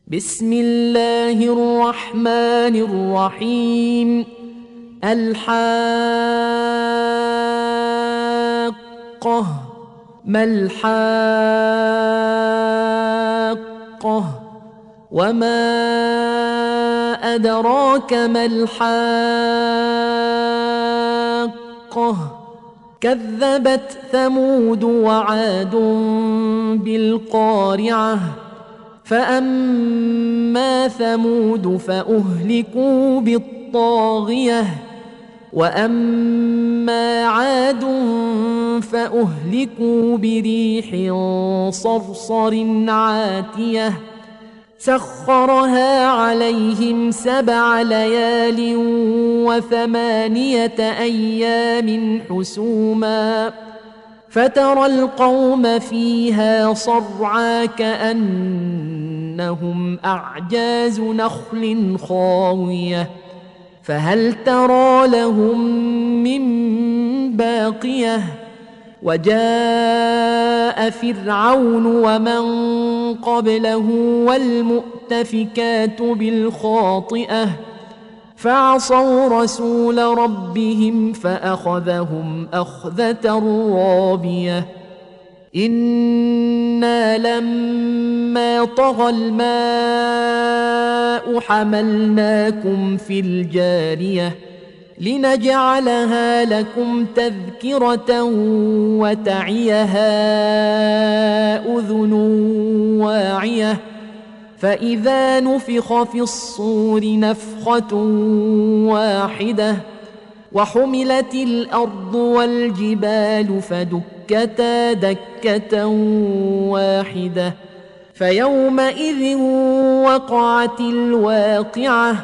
بسم الله الرحمن الرحيم. الحاقة. ما الحاقة؟ وما أدراك ما الحاقة؟ كذبت ثمود وعاد بالقارعة. فأما ثمود فأهلكوا بالطاغية، وأما عاد فأهلكوا بريح صرصر عاتية سخرها عليهم 7 ليال و8 أيام حسوما، فترى القوم فيها صرعى كأنهم أعجاز نخل خاوية، فهل ترى لهم من باقية؟ وجاء فرعون ومن قبله والمؤتفكات بالخاطئة فعصوا رسول ربهم فأخذهم أخذة رابية. إنا لما طغى الماء حملناكم في الجارية لنجعلها لكم تذكرة وتعيها أذن واعية، فإذا نفخ في الصور نفخة واحدة وحملت الأرض والجبال فدكتا دكة واحدة، فيومئذ وقعت الواقعة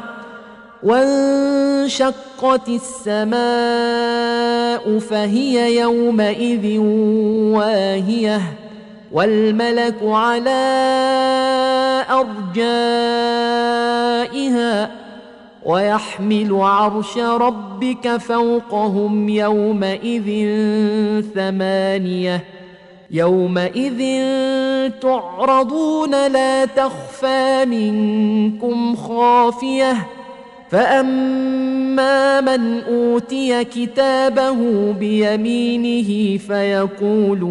وانشقت السماء فهي يومئذ واهية، والملك على أرجائها ويحمل عرش ربك فوقهم يومئذ 8. يومئذ تعرضون لا تخفى منكم خافية، فأما من أوتي كتابه بيمينه فيقول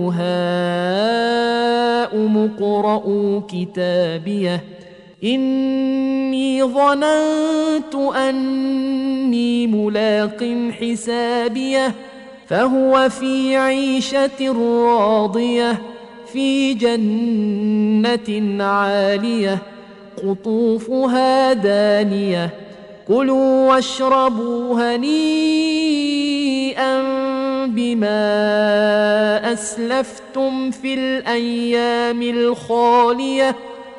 هاؤم اقرءوا كتابيه إني ظننت أني ملاق حسابيه، فهو في عيشة راضية في جنة عالية قطوفها دانية. كلوا واشربوا هنيئا بما أسلفتم في الأيام الخالية.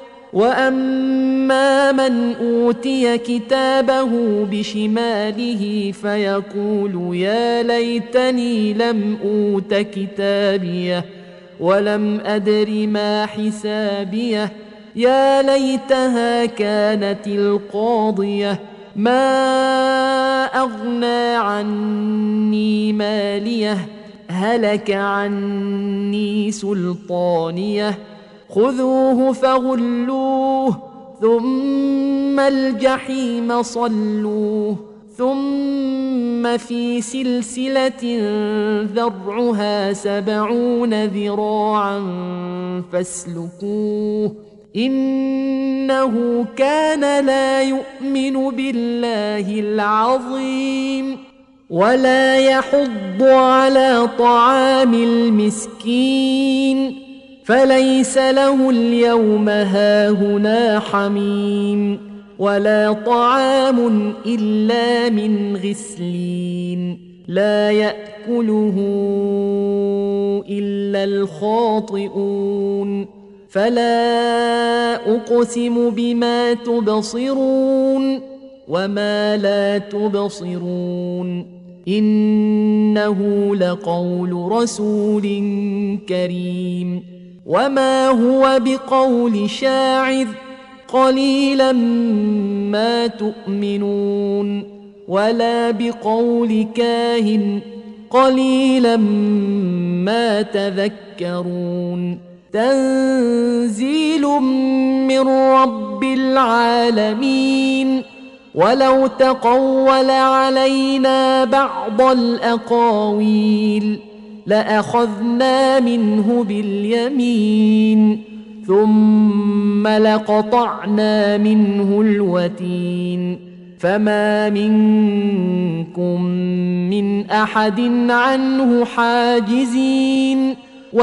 وأما من أوتي كتابه بشماله فيقول يا ليتني لم أوت كتابيه ولم أدر ما حسابيه، يا ليتها كانت القاضية ما أغنى عني ماليه هلك عني سلطانيه، خذوه فغلوه ثم الجحيم صلوه ثم في سلسلة ذرعها 70 ذراعا فاسلكوه إنه كان لا يؤمن بالله العظيم ولا يحض على طعام المسكين، فليس له اليوم هاهنا حميم ولا طعام إلا من غسلين لا يأكله إلا الخاطئون. فلا أقسم بما تبصرون وما لا تبصرون إنه لقول رسول كريم وما هو بقول شاعر قليلا ما تؤمنون ولا بقول كاهن قليلا ما تذكرون. تنزيل من رب العالمين. ولو تقول علينا بعض الأقاويل لأخذنا منه باليمين ثم لقطعنا منه الوتين فما منكم من أحد عنه حاجزين.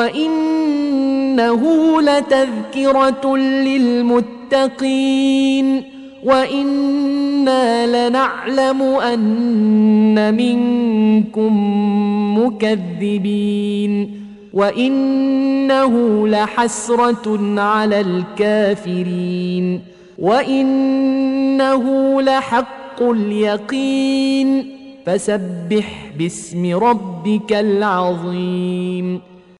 وإنه لتذكرة للمتقين وإنا لنعلم أن منكم مكذبين وإنه لحسرة على الكافرين وإنه لحق اليقين. فسبح باسم ربك العظيم.